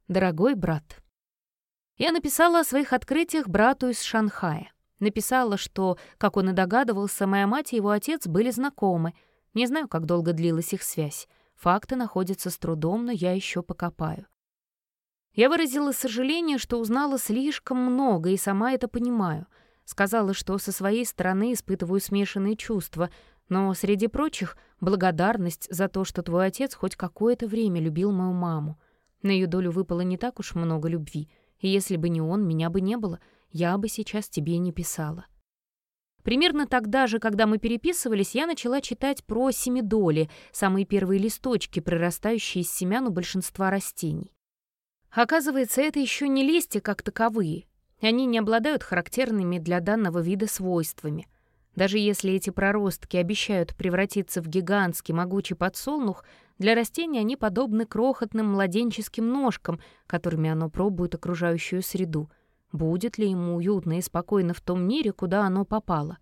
Дорогой брат. Я написала о своих открытиях брату из Шанхая. Написала, что, как он и догадывался, моя мать и его отец были знакомы. Не знаю, как долго длилась их связь. Факты находятся с трудом, но я еще покопаю. Я выразила сожаление, что узнала слишком много и сама это понимаю. Сказала, что со своей стороны испытываю смешанные чувства, но, среди прочих, благодарность за то, что твой отец хоть какое-то время любил мою маму. На ее долю выпало не так уж много любви, и если бы не он, меня бы не было, я бы сейчас тебе не писала. Примерно тогда же, когда мы переписывались, я начала читать про семидоли, самые первые листочки, прорастающие из семян у большинства растений. Оказывается, это еще не листья как таковые. Они не обладают характерными для данного вида свойствами. Даже если эти проростки обещают превратиться в гигантский могучий подсолнух, для растения они подобны крохотным младенческим ножкам, которыми оно пробует окружающую среду. Будет ли ему уютно и спокойно в том мире, куда оно попало?